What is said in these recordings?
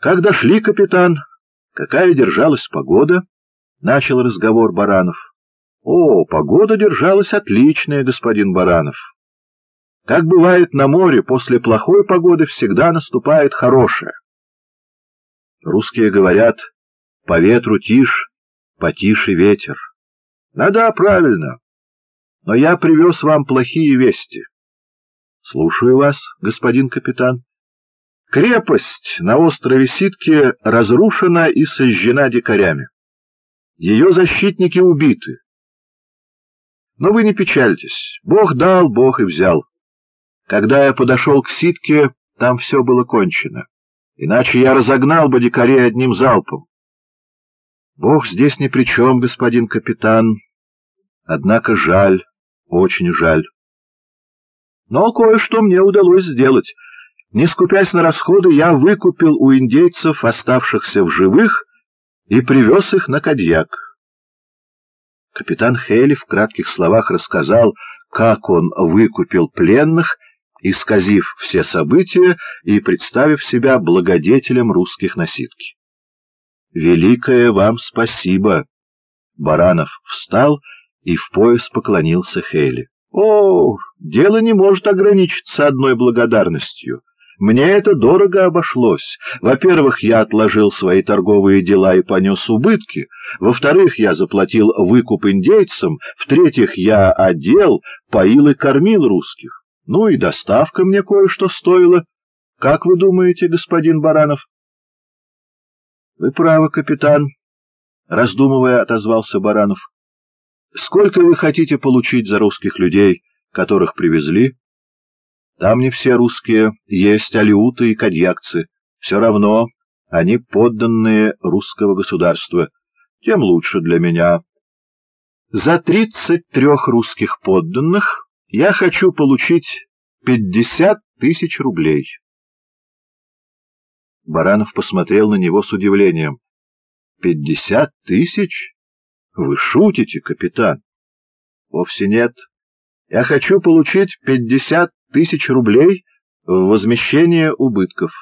Как дошли, капитан? Какая держалась погода? Начал разговор Баранов. О, погода держалась отличная, господин Баранов. Как бывает на море, после плохой погоды всегда наступает хорошая. Русские говорят: по ветру тишь, потише ветер. Да, правильно. Но я привез вам плохие вести. Слушаю вас, господин капитан. Крепость на острове Ситке разрушена и сожжена дикарями. Ее защитники убиты. Но вы не печальтесь. Бог дал, Бог и взял. Когда я подошел к Ситке, там все было кончено. Иначе я разогнал бы дикарей одним залпом. Бог здесь ни при чем, господин капитан. Однако жаль, очень жаль. Но кое-что мне удалось сделать. Не скупясь на расходы, я выкупил у индейцев, оставшихся в живых, и привез их на Кадьяк. Капитан Хейли в кратких словах рассказал, как он выкупил пленных, исказив все события и представив себя благодетелем русских на Ситке. «Великое вам спасибо!» Баранов встал и в пояс поклонился Хейли. «О, дело не может ограничиться одной благодарностью. Мне это дорого обошлось. Во-первых, я отложил свои торговые дела и понес убытки. Во-вторых, я заплатил выкуп индейцам. В-третьих, я одел, поил и кормил русских. Ну и доставка мне кое-что стоила. Как вы думаете, господин Баранов?» «Вы правы, капитан», — раздумывая, отозвался Баранов. «Сколько вы хотите получить за русских людей, которых привезли?» «Там не все русские, есть алеуты и кадьякцы. Все равно они подданные русского государства. Тем лучше для меня. За 33 русских подданных я хочу получить 50 тысяч рублей». Баранов посмотрел на него с удивлением. 50 тысяч? Вы шутите, капитан? Вовсе нет. Я хочу получить 50 тысяч рублей в возмещение убытков.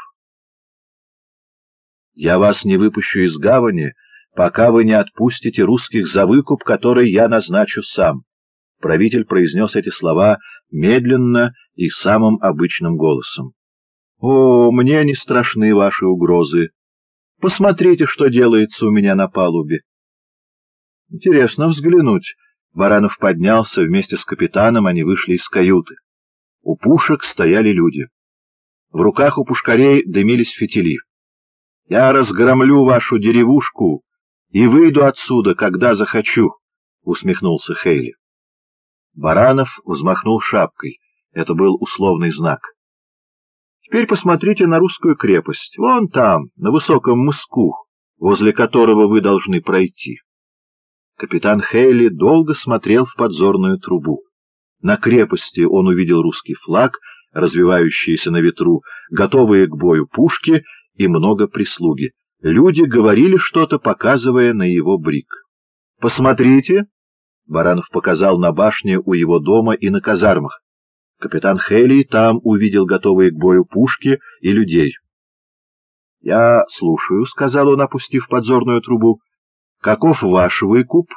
Я вас не выпущу из гавани, пока вы не отпустите русских за выкуп, который я назначу сам. Правитель произнес эти слова медленно и самым обычным голосом. О, мне не страшны ваши угрозы. Посмотрите, что делается у меня на палубе. Интересно взглянуть. Баранов поднялся, вместе с капитаном они вышли из каюты. У пушек стояли люди. В руках у пушкарей дымились фитили. «Я разгромлю вашу деревушку и выйду отсюда, когда захочу», — усмехнулся Хейли. Баранов взмахнул шапкой. Это был условный знак. «Теперь посмотрите на русскую крепость. Вон там, на высоком мыску, возле которого вы должны пройти». Капитан Хейли долго смотрел в подзорную трубу. На крепости он увидел русский флаг, развивающийся на ветру, готовые к бою пушки и много прислуги. Люди говорили что-то, показывая на его брик. «Посмотрите!» — Баранов показал на башне у его дома и на казармах. Капитан Хейли там увидел готовые к бою пушки и людей. «Я слушаю», — сказал он, опустив подзорную трубу. «Каков ваш выкуп?»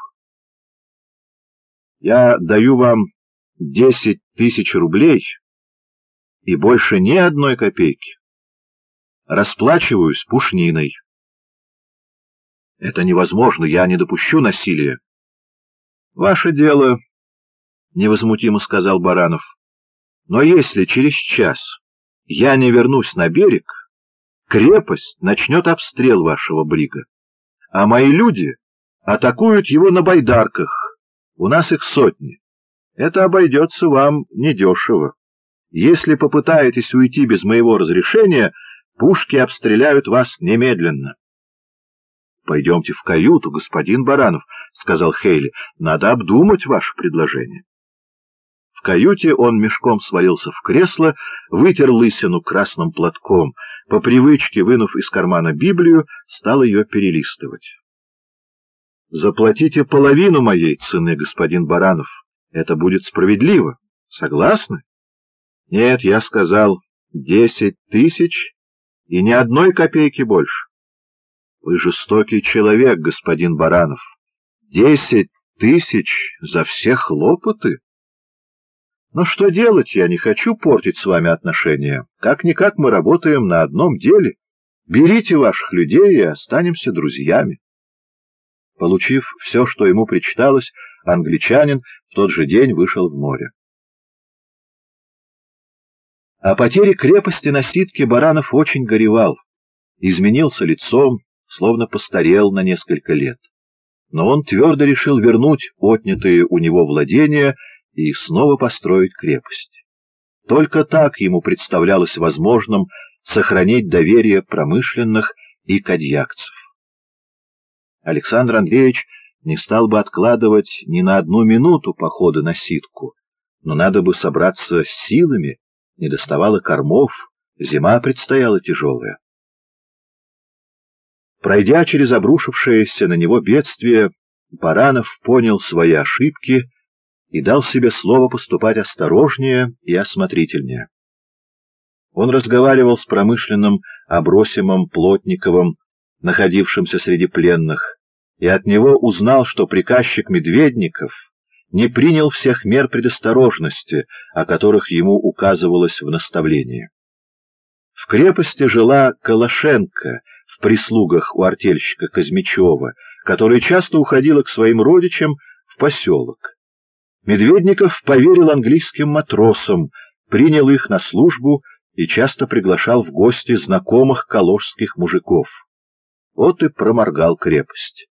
«Я даю вам 10 тысяч рублей и больше ни одной копейки. Расплачиваюсь пушниной». «Это невозможно, я не допущу насилия». «Ваше дело», — невозмутимо сказал Баранов. «Но если через час я не вернусь на берег, крепость начнет обстрел вашего брига, а мои люди атакуют его на байдарках. У нас их сотни. Это обойдется вам недешево. Если попытаетесь уйти без моего разрешения, пушки обстреляют вас немедленно». «Пойдемте в каюту, господин Баранов», — сказал Хейли. «Надо обдумать ваше предложение». В каюте он мешком свалился в кресло, вытер лысину красным платком, по привычке, вынув из кармана Библию, стал ее перелистывать. «Заплатите половину моей цены, господин Баранов. Это будет справедливо. Согласны?» «Нет, я сказал 10 тысяч И ни одной копейки больше. Вы жестокий человек, господин Баранов. 10 000 за все хлопоты? Но что делать, я не хочу портить с вами отношения. Как-никак мы работаем на одном деле. Берите ваших людей и останемся друзьями. Получив все, что ему причиталось, англичанин в тот же день вышел в море. О потере крепости на Ситке Баранов очень горевал, изменился лицом, словно постарел на несколько лет. Но он твердо решил вернуть отнятые у него владения и снова построить крепость. Только так ему представлялось возможным сохранить доверие промышленных и кадьякцев. Александр Андреевич не стал бы откладывать ни на одну минуту похода на Ситку, но надо бы собраться с силами, недоставало кормов, зима предстояла тяжелая. Пройдя через обрушившееся на него бедствие, Баранов понял свои ошибки и дал себе слово поступать осторожнее и осмотрительнее. Он разговаривал с промышленным Абросимом Плотниковым, находившимся среди пленных, и от него узнал, что приказчик Медведников не принял всех мер предосторожности, о которых ему указывалось в наставлении. В крепости жила Калашенко в прислугах у артельщика Казмичева, которая часто уходила к своим родичам в поселок. Медведников поверил английским матросам, принял их на службу и часто приглашал в гости знакомых калужских мужиков. Вот и проморгал крепость.